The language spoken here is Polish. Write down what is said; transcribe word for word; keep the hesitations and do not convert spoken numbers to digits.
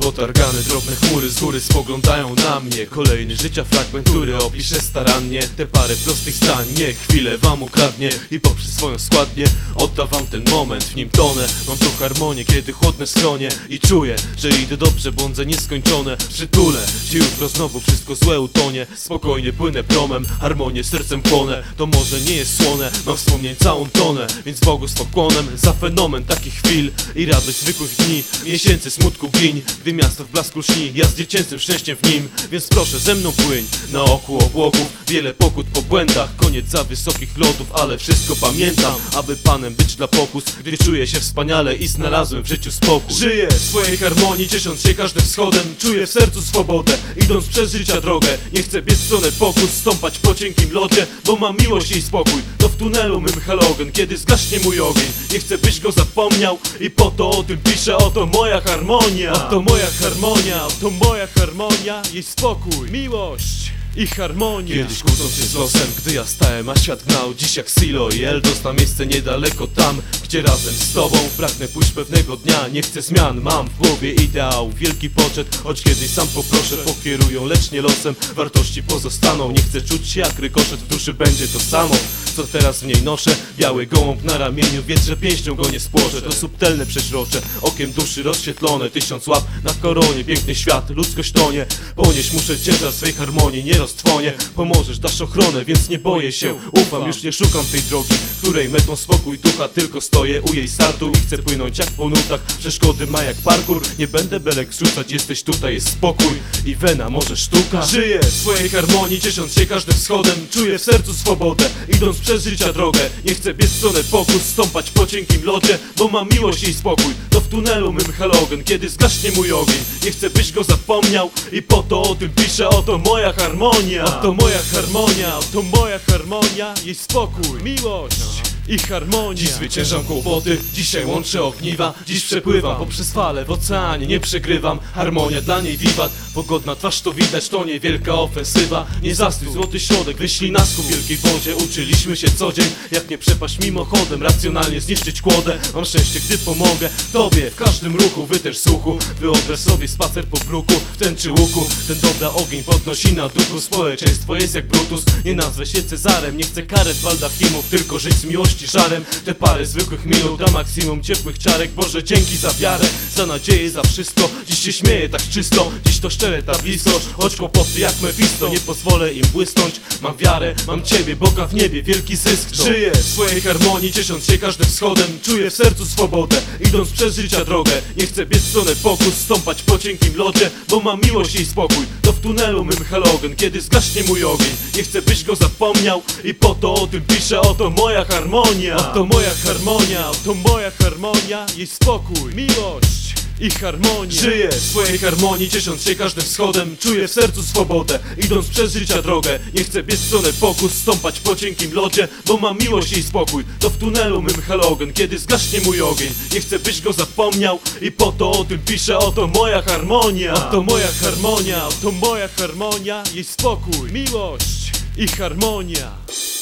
potargane, drobne chmury z góry spoglądają na mnie. Kolejny życia fragment, który opiszę starannie. Te parę prostych zdań, nie chwilę wam ukradnie i poprzez swoją składnię odda wam ten moment, w nim tonę. Mam tu harmonię, kiedy chłodne skronie i czuję, że idę dobrze, błądzę nieskończone. Przytulę się jutro, znowu wszystko złe utonie. Spokojnie płynę promem, harmonię sercem płonę. To może nie jest słone, mam wspomnień całą tonę, więc Bogu z pokłonem za fenomen takich chwil i radość zwykłych dni, miesięcy smutku giń, gdy miasto w blasku lśni, ja z dziecięcym szczęściem w nim. Więc proszę ze mną płyń, na oku obłoków, wiele pokut po błędach, koniec za wysokich lotów, ale wszystko pamiętam, aby panem być dla pokus, gdy czuję się wspaniale i znalazłem w życiu spokój. Żyję w swojej harmonii, ciesząc się każdym wschodem, czuję w sercu swobodę, idąc przez życia drogę. Nie chcę biec w stronę pokus, stąpać po cienkim lodzie, bo mam miłość i spokój. To w tunelu mym halogen, kiedy zgaśnie mój ogień. Nie chcę byś go zapomniał i po to o tym piszę. Oto moja harmonia, oto moja harmonia, oto moja harmonia, jej spokój, miłość i harmonia. Kiedyś kłócąc się z losem, gdy ja stałem, a świat gnał. Dziś jak Silo i Eldos na miejsce niedaleko tam, gdzie razem z tobą pragnę pójść pewnego dnia. Nie chcę zmian, mam w głowie ideał, wielki poczet, choć kiedyś sam poproszę. Pokierują, lecz nie losem, wartości pozostaną. Nie chcę czuć się jak rykoszet, w duszy będzie to samo, co teraz w niej noszę. Biały gołąb na ramieniu, więc że pięścią go nie spłoszę. To subtelne przeźrocze, okiem duszy rozświetlone. Tysiąc łap na koronie, piękny świat, ludzkość tonie. Ponieść muszę ciężar swej harmonii, nie roztrwonie. Pomożesz, dasz ochronę, więc nie boję się. Ufam, już nie szukam tej drogi, której metą spokój ducha. Tylko stoję u jej startu i chcę płynąć jak po nutach. Przeszkody ma jak parkour, nie będę belek zrzucać. Jesteś tutaj, jest spokój i wena, może sztuka. Żyję w swojej harmonii, ciesząc się każdym wschodem, czuję w sercu swobodę, idąc przez życia drogę. Nie chcę biec w stronę pokus, stąpać po cienkim lodzie, bo mam miłość i spokój. To w tunelu mym halogen, kiedy zgaśnie mój ogień. Nie chcę byś go zapomniał i po to o tym piszę. Oto moja harmonia, oto moja harmonia, oto moja harmonia, jej spokój, miłość i harmonia. Dziś zwyciężam kłopoty, dzisiaj łączę ogniwa. Dziś przepływam poprzez fale w oceanie, nie przegrywam. Harmonia dla niej wiwat, pogodna twarz to widać, to niewielka ofensywa. Nie zastój, złoty środek, wyślij nas ku wielkiej wodzie. Uczyliśmy się co dzień, jak nie przepaść mimochodem, racjonalnie zniszczyć kłodę. Mam szczęście, gdy pomogę tobie w każdym ruchu, wy też słuchu. Wyobraź sobie spacer po bruku, w tęczy łuku. Ten dobra ogień podnosi na duchu, społeczeństwo jest jak Brutus. Nie nazwę się Cezarem, nie chcę karet baldachimów, tylko żyć z miłości żarem. Te parę zwykłych minut, a maksimum ciepłych ciarek. Boże, dzięki za wiarę, za nadzieję, za wszystko. Dziś się śmieję tak czysto, dziś to szczere ta bliskość. Choć kłopoty jak Mefisto, nie pozwolę im błysnąć. Mam wiarę, mam ciebie, Boga w niebie, wielki zysk to. Żyję w swojej harmonii, ciesząc się każdym wschodem, czuję w sercu swobodę, idąc przez życia drogę. Nie chcę biec w stronę pokus, stąpać po cienkim lodzie, bo mam miłość i spokój. To w tunelu mym halogen, kiedy zgaśnie mój ogień. Nie chcę byś go zapomniał i po to o tym piszę. Oto moja harmonia, oto moja harmonia, oto moja harmonia, jej spokój, miłość i harmonia. Żyję w swojej harmonii, ciesząc się każdym wschodem, czuję w sercu swobodę, idąc przez życia drogę. Nie chcę biec w stronę pokus, stąpać po cienkim lodzie, bo mam miłość i spokój. To w tunelu mym halogen, kiedy zgaśnie mój ogień. Nie chcę byś go zapomniał i po to o tym piszę. Oto moja harmonia, oto moja harmonia, oto moja harmonia, jej spokój, miłość i harmonia.